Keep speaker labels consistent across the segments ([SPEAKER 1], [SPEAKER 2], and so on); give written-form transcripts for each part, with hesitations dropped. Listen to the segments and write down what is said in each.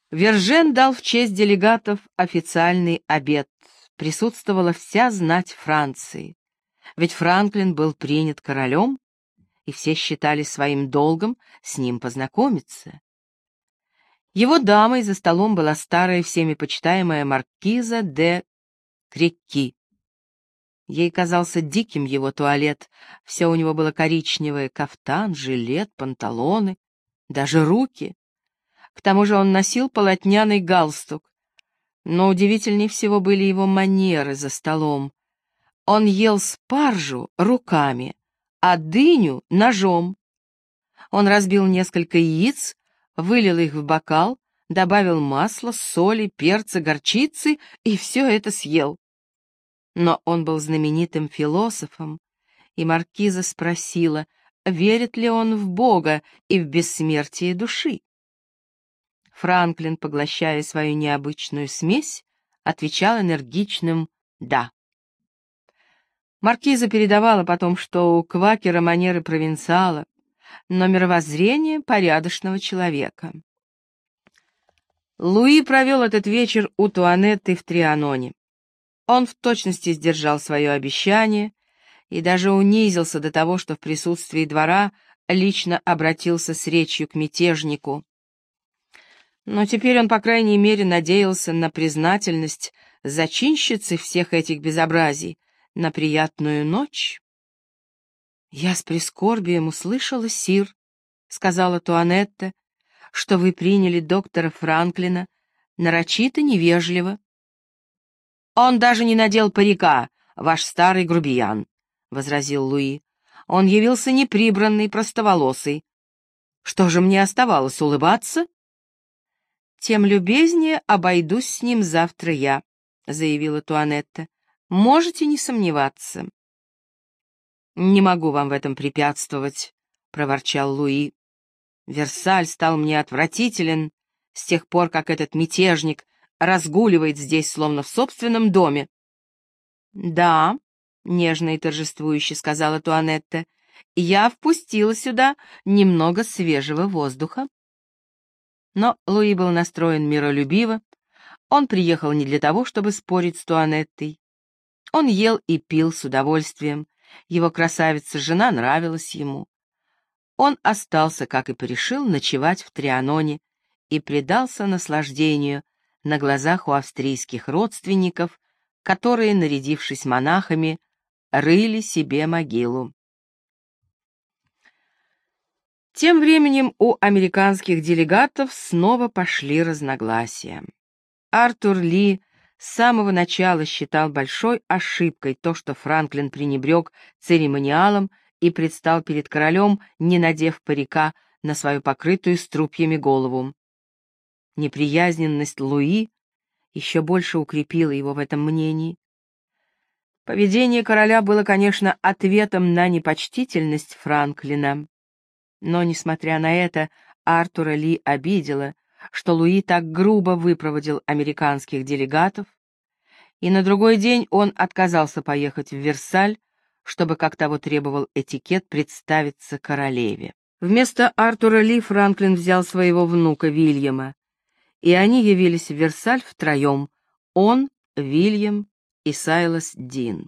[SPEAKER 1] Вержен дал в честь делегатов официальный обед. Присутствовала вся знать Франции. Ведь Франклин был принят королем, и все считали своим долгом с ним познакомиться. Его дамой за столом была старая, всеми почитаемая маркиза де Крикки. Ей казался диким его туалет. Все у него было коричневое: кафтан, жилет, панталоны, даже руки. К тому же он носил полотняный галстук. Но удивительнее всего были его манеры за столом. Он ел спаржу руками, а дыню — ножом. Он разбил несколько яиц, вылил их в бокал, добавил масла, соли, перца, горчицы и все это съел. Но он был знаменитым философом, и маркиза спросила, верит ли он в Бога и в бессмертие души. Франклин, поглощая свою необычную смесь, отвечал энергичным «да». Маркиза передавала потом, что у квакера манеры провинциала, но мировоззрение порядочного человека. Луи провел этот вечер у Туанетты в Трианоне. Он в точности сдержал свое обещание и даже унизился до того, что в присутствии двора лично обратился с речью к мятежнику. Но теперь он, по крайней мере, надеялся на признательность зачинщицы всех этих безобразий, на приятную ночь. «Я с прискорбием услышала, сир, — сказала Туанетта, — что вы приняли доктора Франклина нарочито невежливо». «Он даже не надел парика, ваш старый грубиян», — возразил Луи. «Он явился неприбранный, простоволосый. Что же мне оставалось, улыбаться?» «Тем любезнее обойдусь с ним завтра я», — заявила Туанетта. «Можете не сомневаться». «Не могу вам в этом препятствовать», — проворчал Луи. «Версаль стал мне отвратителен с тех пор, как этот мятежник разгуливает здесь, словно в собственном доме». «Да», — нежно и торжествующе сказала Туанетта, — «я впустила сюда немного свежего воздуха». Но Луи был настроен миролюбиво. Он приехал не для того, чтобы спорить с Туанеттой. Он ел и пил с удовольствием. Его красавица-жена нравилась ему. Он остался, как и порешил, ночевать в Трианоне и предался наслаждению на глазах у австрийских родственников, которые, нарядившись монахами, рыли себе могилу. Тем временем у американских делегатов снова пошли разногласия. Артур Ли с самого начала считал большой ошибкой то, что Франклин пренебрег церемониалом и предстал перед королем, не надев парика на свою покрытую струпьями голову. Неприязненность Луи еще больше укрепила его в этом мнении. Поведение короля было, конечно, ответом на непочтительность Франклина, но, несмотря на это, Артура Ли обидело, что Луи так грубо выпроводил американских делегатов, и на другой день он отказался поехать в Версаль, чтобы, как того требовал этикет, представиться королеве. Вместо Артура Ли Франклин взял своего внука Вильяма, и они явились в Версаль втроем: он, Вильям и Сайлас Дин.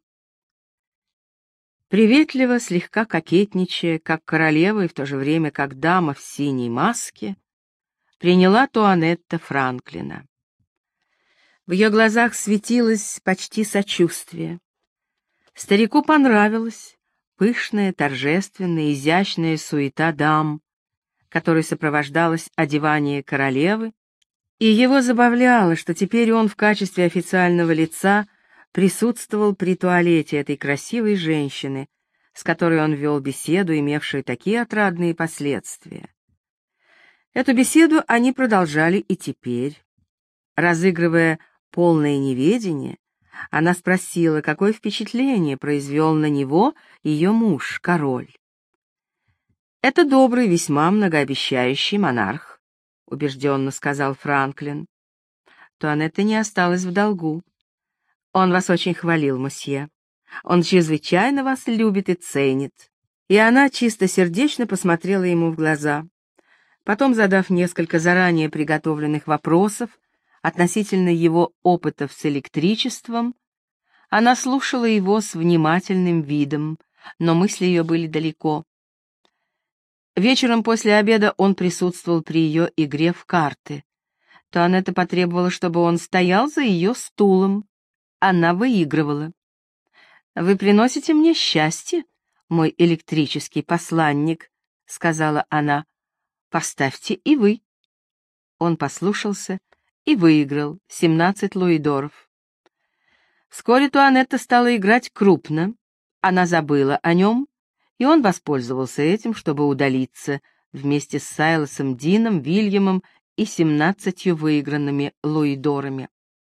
[SPEAKER 1] Приветливо, слегка кокетничая, как королева и в то же время как дама в синей маске, приняла Туанетта Франклина. В ее глазах светилось почти сочувствие. Старику понравилась пышная, торжественная, изящная суета дам, которой сопровождалось одевание королевы, и его забавляло, что теперь он в качестве официального лица присутствовал при туалете этой красивой женщины, с которой он вел беседу, имевшую такие отрадные последствия. Эту беседу они продолжали и теперь. Разыгрывая полное неведение, она спросила, какое впечатление произвел на него ее муж, король. «Это добрый, весьма многообещающий монарх», — убежденно сказал Франклин. Туанетта не осталась в долгу. «Он вас очень хвалил, мосье. Он чрезвычайно вас любит и ценит». И она чистосердечно посмотрела ему в глаза. Потом, задав несколько заранее приготовленных вопросов относительно его опытов с электричеством, она слушала его с внимательным видом, но мысли ее были далеко. Вечером после обеда он присутствовал при ее игре в карты. Туанетта потребовала, чтобы он стоял за ее стулом. Она выигрывала. «Вы приносите мне счастье, мой электрический посланник», — сказала она. «Поставьте и вы». Он послушался и выиграл 17 луидоров. Вскоре Туанетта стала играть крупно. Она забыла о нем, и он воспользовался этим, чтобы удалиться вместе с Сайлосом Дином, Вильямом и 17 выигранными луидорами.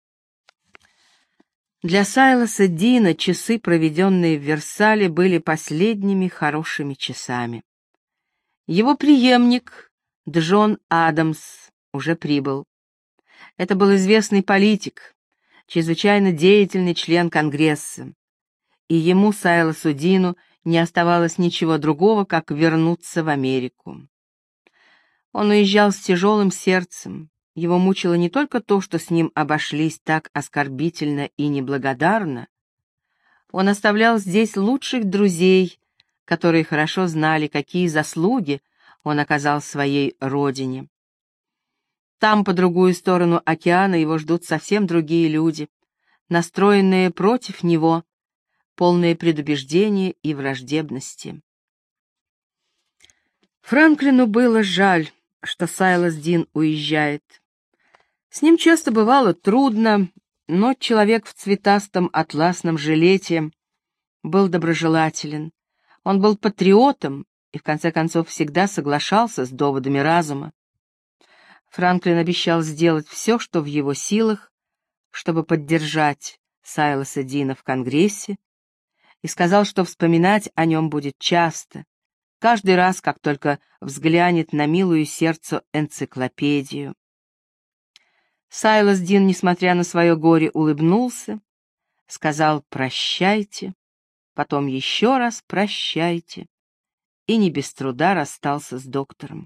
[SPEAKER 1] Для Сайлоса Дина часы, проведенные в Версале, были последними хорошими часами. Его преемник, Джон Адамс, уже прибыл. Это был известный политик, чрезвычайно деятельный член Конгресса, и ему, Сайлосу Дину, не оставалось ничего другого, как вернуться в Америку. Он уезжал с тяжелым сердцем. Его мучило не только то, что с ним обошлись так оскорбительно и неблагодарно. Он оставлял здесь лучших друзей, которые хорошо знали, какие заслуги он оказал своей родине. Там, по другую сторону океана, его ждут совсем другие люди, настроенные против него, полные предубеждения и враждебности. Франклину было жаль, что Сайлос Дин уезжает. С ним часто бывало трудно, но человек в цветастом атласном жилете был доброжелателен. Он был патриотом и, в конце концов, всегда соглашался с доводами разума. Франклин обещал сделать все, что в его силах, чтобы поддержать Сайлоса Дина в Конгрессе, и сказал, что вспоминать о нем будет часто, каждый раз, как только взглянет на милую сердцу энциклопедию. Сайлос Дин, несмотря на свое горе, улыбнулся, сказал «прощайте», потом еще раз «прощайте», и не без труда расстался с доктором.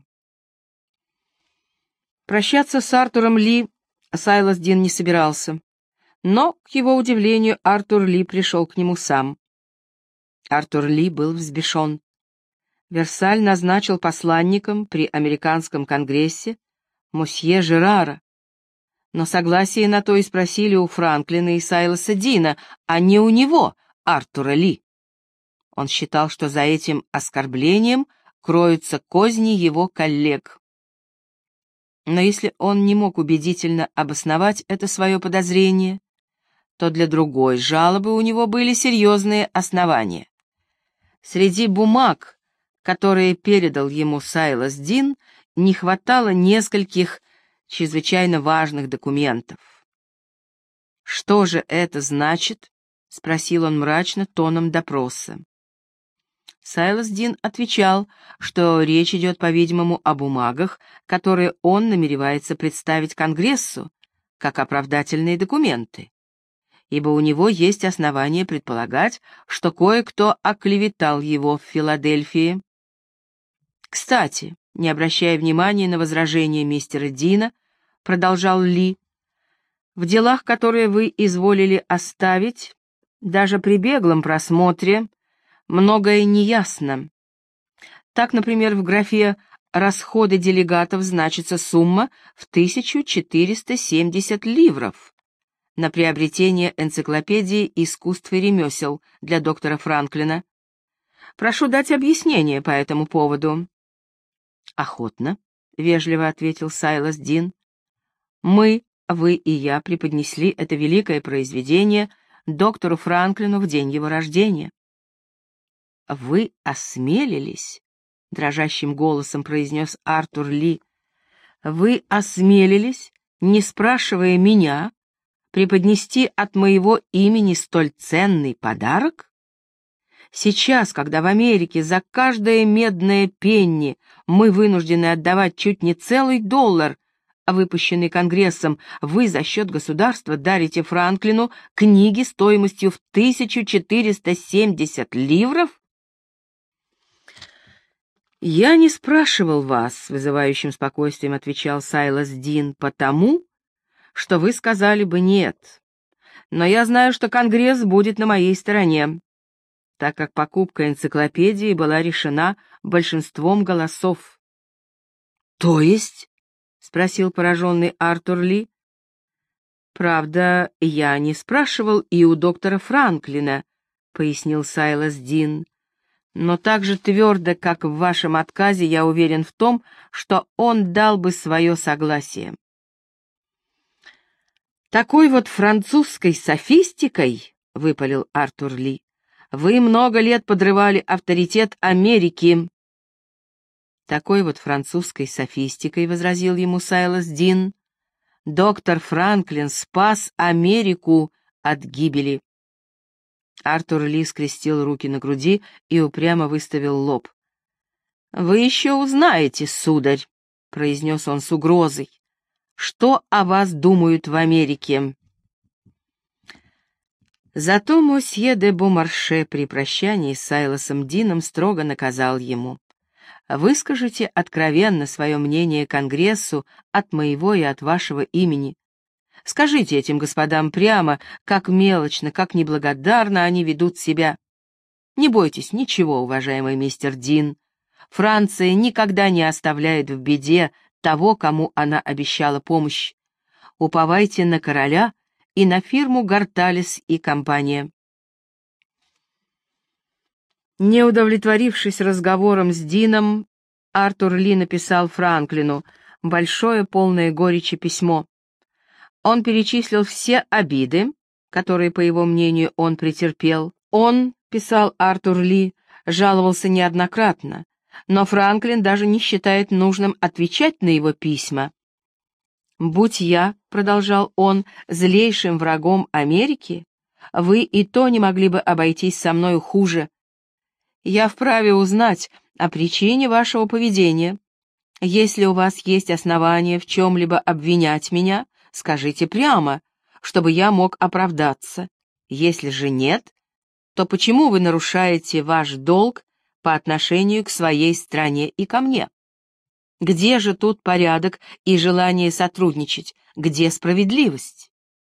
[SPEAKER 1] Прощаться с Артуром Ли Сайлос Дин не собирался, но, к его удивлению, Артур Ли пришел к нему сам. Артур Ли был взбешен. Версаль назначил посланником при американском конгрессе мосье Жерара, но согласие на то и спросили у Франклина и Сайлоса Дина, а не у него, Артура Ли. Он считал, что за этим оскорблением кроются козни его коллег. Но если он не мог убедительно обосновать это свое подозрение, то для другой жалобы у него были серьезные основания. Среди бумаг, которые передал ему Сайлос Дин, не хватало нескольких чрезвычайно важных документов. «Что же это значит?» — спросил он мрачно тоном допроса. Сайлос Дин отвечал, что речь идет, по-видимому, о бумагах, которые он намеревается представить Конгрессу, как оправдательные документы, ибо у него есть основания предполагать, что кое-кто оклеветал его в Филадельфии. Кстати, не обращая внимания на возражения мистера Дина, продолжал Ли, в делах, которые вы изволили оставить, даже при беглом просмотре, многое неясно. Так, например, в графе «Расходы делегатов» значится сумма в 1470 ливров на приобретение энциклопедии искусств и ремесел для доктора Франклина. Прошу дать объяснение по этому поводу. «Охотно», — вежливо ответил Сайлос Дин. «Мы, вы и я преподнесли это великое произведение доктору Франклину в день его рождения». «Вы осмелились», — дрожащим голосом произнес Артур Ли, «вы осмелились, не спрашивая меня, преподнести от моего имени столь ценный подарок? Сейчас, когда в Америке за каждое медное пенни мы вынуждены отдавать чуть не целый $1, выпущенный Конгрессом, вы за счет государства дарите Франклину книги стоимостью в 1470 ливров? «Я не спрашивал вас», — с вызывающим спокойствием отвечал Сайлас Дин, «потому, что вы сказали бы нет. Но я знаю, что Конгресс будет на моей стороне, так как покупка энциклопедии была решена большинством голосов». «То есть?» — спросил пораженный Артур Ли. «Правда, я не спрашивал и у доктора Франклина», — пояснил Сайлас Дин. «Но так же твердо, как в вашем отказе, я уверен в том, что он дал бы свое согласие». «Такой вот французской софистикой», — выпалил Артур Ли, — «вы много лет подрывали авторитет Америки». «Такой вот французской софистикой», — возразил ему Сайлас Дин, — «доктор Франклин спас Америку от гибели». Артур Ли скрестил руки на груди и упрямо выставил лоб. «Вы еще узнаете, сударь», — произнес он с угрозой, — «что о вас думают в Америке». Зато мосье де Бомарше при прощании с Сайласом Дином строго наказал ему: «Выскажите откровенно свое мнение Конгрессу от моего и от вашего имени. Скажите этим господам прямо, как мелочно, как неблагодарно они ведут себя. Не бойтесь ничего, уважаемый мистер Дин. Франция никогда не оставляет в беде того, кому она обещала помощь. Уповайте на короля и на фирму Горталес и компания». Не удовлетворившись разговором с Дином, Артур Ли написал Франклину большое, полное горечи письмо. Он перечислил все обиды, которые, по его мнению, он претерпел. Он, писал Артур Ли, жаловался неоднократно, но Франклин даже не считает нужным отвечать на его письма. «Будь я, — продолжал он, — злейшим врагом Америки, вы и то не могли бы обойтись со мною хуже. Я вправе узнать о причине вашего поведения. Если у вас есть основания в чем-либо обвинять меня, скажите прямо, чтобы я мог оправдаться. Если же нет, то почему вы нарушаете ваш долг по отношению к своей стране и ко мне? Где же тут порядок и желание сотрудничать? Где справедливость?»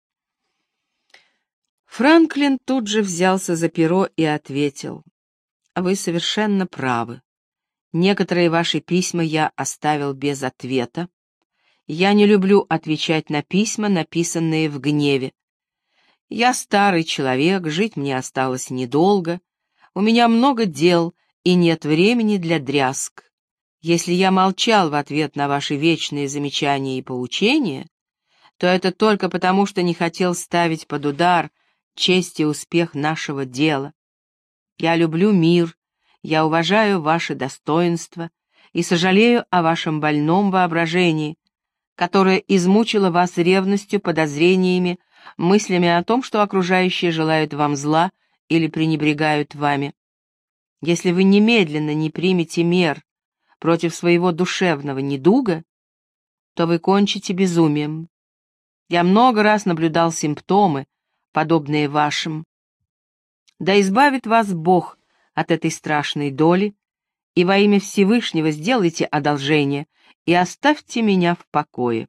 [SPEAKER 1] Франклин тут же взялся за перо и ответил: «Вы совершенно правы. Некоторые ваши письма я оставил без ответа. Я не люблю отвечать на письма, написанные в гневе. Я старый человек, жить мне осталось недолго, у меня много дел и нет времени для дрязг. Если я молчал в ответ на ваши вечные замечания и поучения, то это только потому, что не хотел ставить под удар честь и успех нашего дела. Я люблю мир, я уважаю ваше достоинство и сожалею о вашем больном воображении, которое измучило вас ревностью, подозрениями, мыслями о том, что окружающие желают вам зла или пренебрегают вами. Если вы немедленно не примете мер против своего душевного недуга, то вы кончите безумием. Я много раз наблюдал симптомы, подобные вашим. Да избавит вас Бог от этой страшной доли, и во имя Всевышнего сделайте одолжение и оставьте меня в покое».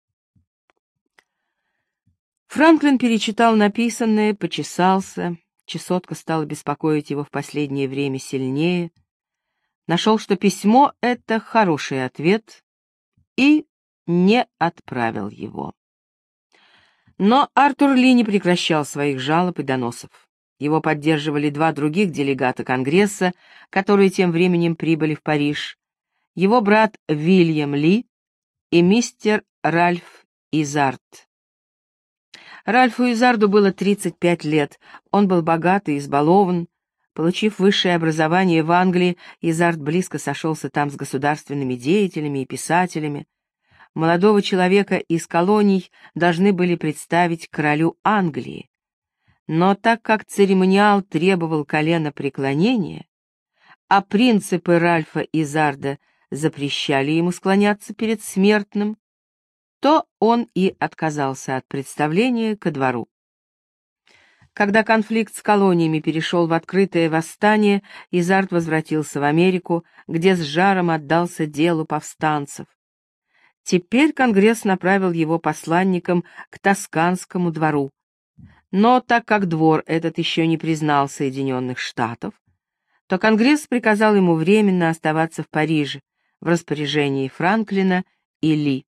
[SPEAKER 1] Франклин перечитал написанное, почесался, чесотка стала беспокоить его в последнее время сильнее, нашел, что письмо — это хороший ответ, и не отправил его. Но Артур Ли не прекращал своих жалоб и доносов. Его поддерживали два других делегата Конгресса, которые тем временем прибыли в Париж, его брат Вильям Ли и мистер Ральф Изард. Ральфу Изарду было 35 лет, он был богат и избалован. Получив высшее образование в Англии, Изард близко сошелся там с государственными деятелями и писателями. Молодого человека из колоний должны были представить королю Англии. Но так как церемониал требовал коленопреклонения, а принципы Ральфа Изарда запрещали ему склоняться перед смертным, то он и отказался от представления ко двору. Когда конфликт с колониями перешел в открытое восстание, Изард возвратился в Америку, где с жаром отдался делу повстанцев. Теперь Конгресс направил его посланником к Тосканскому двору. Но так как двор этот еще не признал Соединенных Штатов, то Конгресс приказал ему временно оставаться в Париже, в распоряжении Франклина и Ли.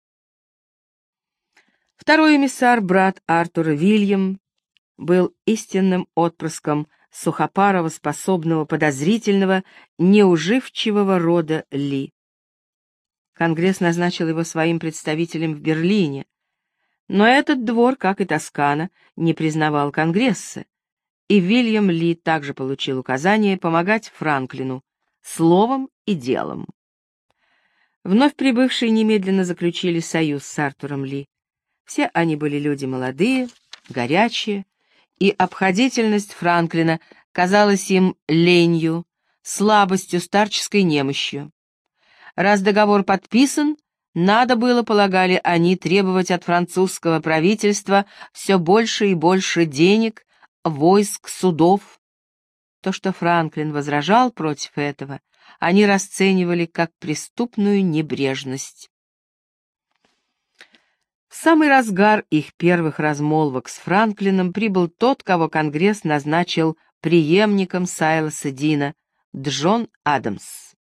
[SPEAKER 1] Второй эмиссар, брат Артура Вильям, был истинным отпрыском сухопарого, способного, подозрительного, неуживчивого рода Ли. Конгресс назначил его своим представителем в Берлине, но этот двор, как и Тоскана, не признавал Конгресса, и Вильям Ли также получил указание помогать Франклину словом и делом. Вновь прибывшие немедленно заключили союз с Артуром Ли. Все они были люди молодые, горячие, и обходительность Франклина казалась им ленью, слабостью, старческой немощью. Раз договор подписан, надо было, полагали они, требовать от французского правительства все больше и больше денег, войск, судов. То, что Франклин возражал против этого, они расценивали как преступную небрежность. В самый разгар их первых размолвок с Франклином прибыл тот, кого Конгресс назначил преемником Сайлоса Дина, Джон Адамс.